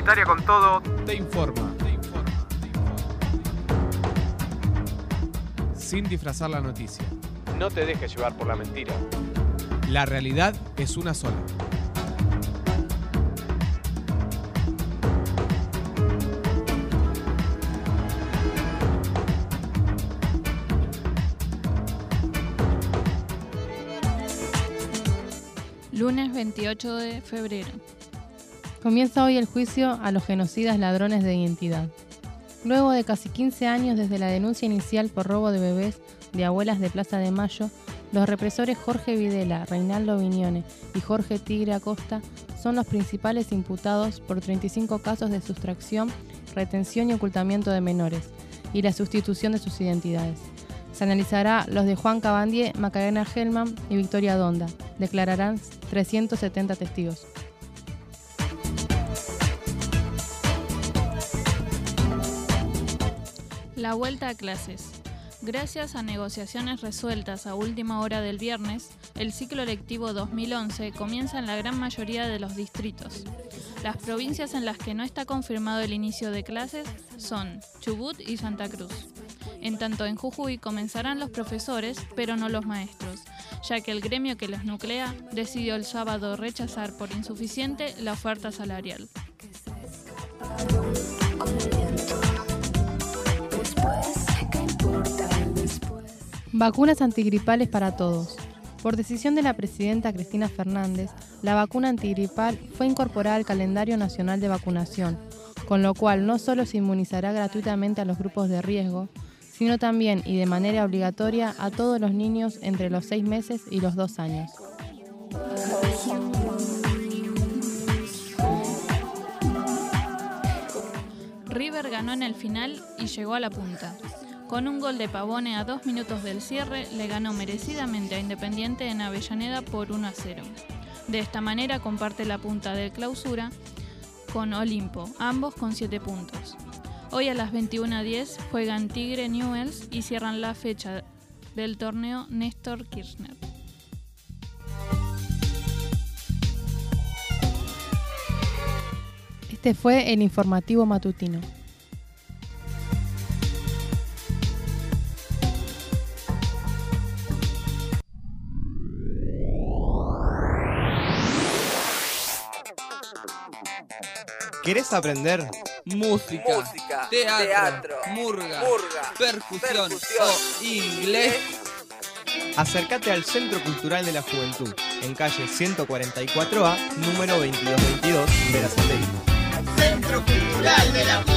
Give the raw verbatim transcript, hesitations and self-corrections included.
Universitaria con Todo te informa. Te informa, te informa. Sin disfrazar la noticia. No te dejes llevar por la mentira. La realidad es una sola. Lunes veintiocho de febrero. Comienza hoy el juicio a los genocidas ladrones de identidad. Luego de casi quince años desde la denuncia inicial por robo de bebés de abuelas de Plaza de Mayo, los represores Jorge Videla, Reinaldo Viñone y Jorge Tigre Acosta son los principales imputados por treinta y cinco casos de sustracción, retención y ocultamiento de menores y la sustitución de sus identidades. Se analizará los de Juan Cabandier, Macarena Hellman y Victoria Donda. Declararán trescientos setenta testigos. La vuelta a clases. Gracias a negociaciones resueltas a última hora del viernes, el ciclo lectivo dos mil once comienza en la gran mayoría de los distritos. Las provincias en las que no está confirmado el inicio de clases son Chubut y Santa Cruz. En tanto, en Jujuy comenzarán los profesores, pero no los maestros, ya que el gremio que los nuclea decidió el sábado rechazar por insuficiente la oferta salarial. Vacunas antigripales para todos. Por decisión de la presidenta Cristina Fernández, la vacuna antigripal fue incorporada al calendario nacional de vacunación, con lo cual no solo se inmunizará gratuitamente a los grupos de riesgo, sino también y de manera obligatoria a todos los niños entre los seis meses y los dos años. River ganó en el final y llegó a la punta. Con un gol de Pavone a dos minutos del cierre, le ganó merecidamente a Independiente en Avellaneda por uno a cero. De esta manera comparte la punta del clausura con Olimpo, ambos con siete puntos. Hoy a las veintiuna a diez juegan Tigre Newell's y cierran la fecha del torneo Néstor Kirchner. Este fue el informativo matutino. ¿Querés aprender? Música, Música teatro, teatro murga, murga, percusión, percusión o inglés. Acércate al Centro Cultural de la Juventud, en calle ciento cuarenta y cuatro A, número veintidós veintidós, Verazategui. Centro Cultural de la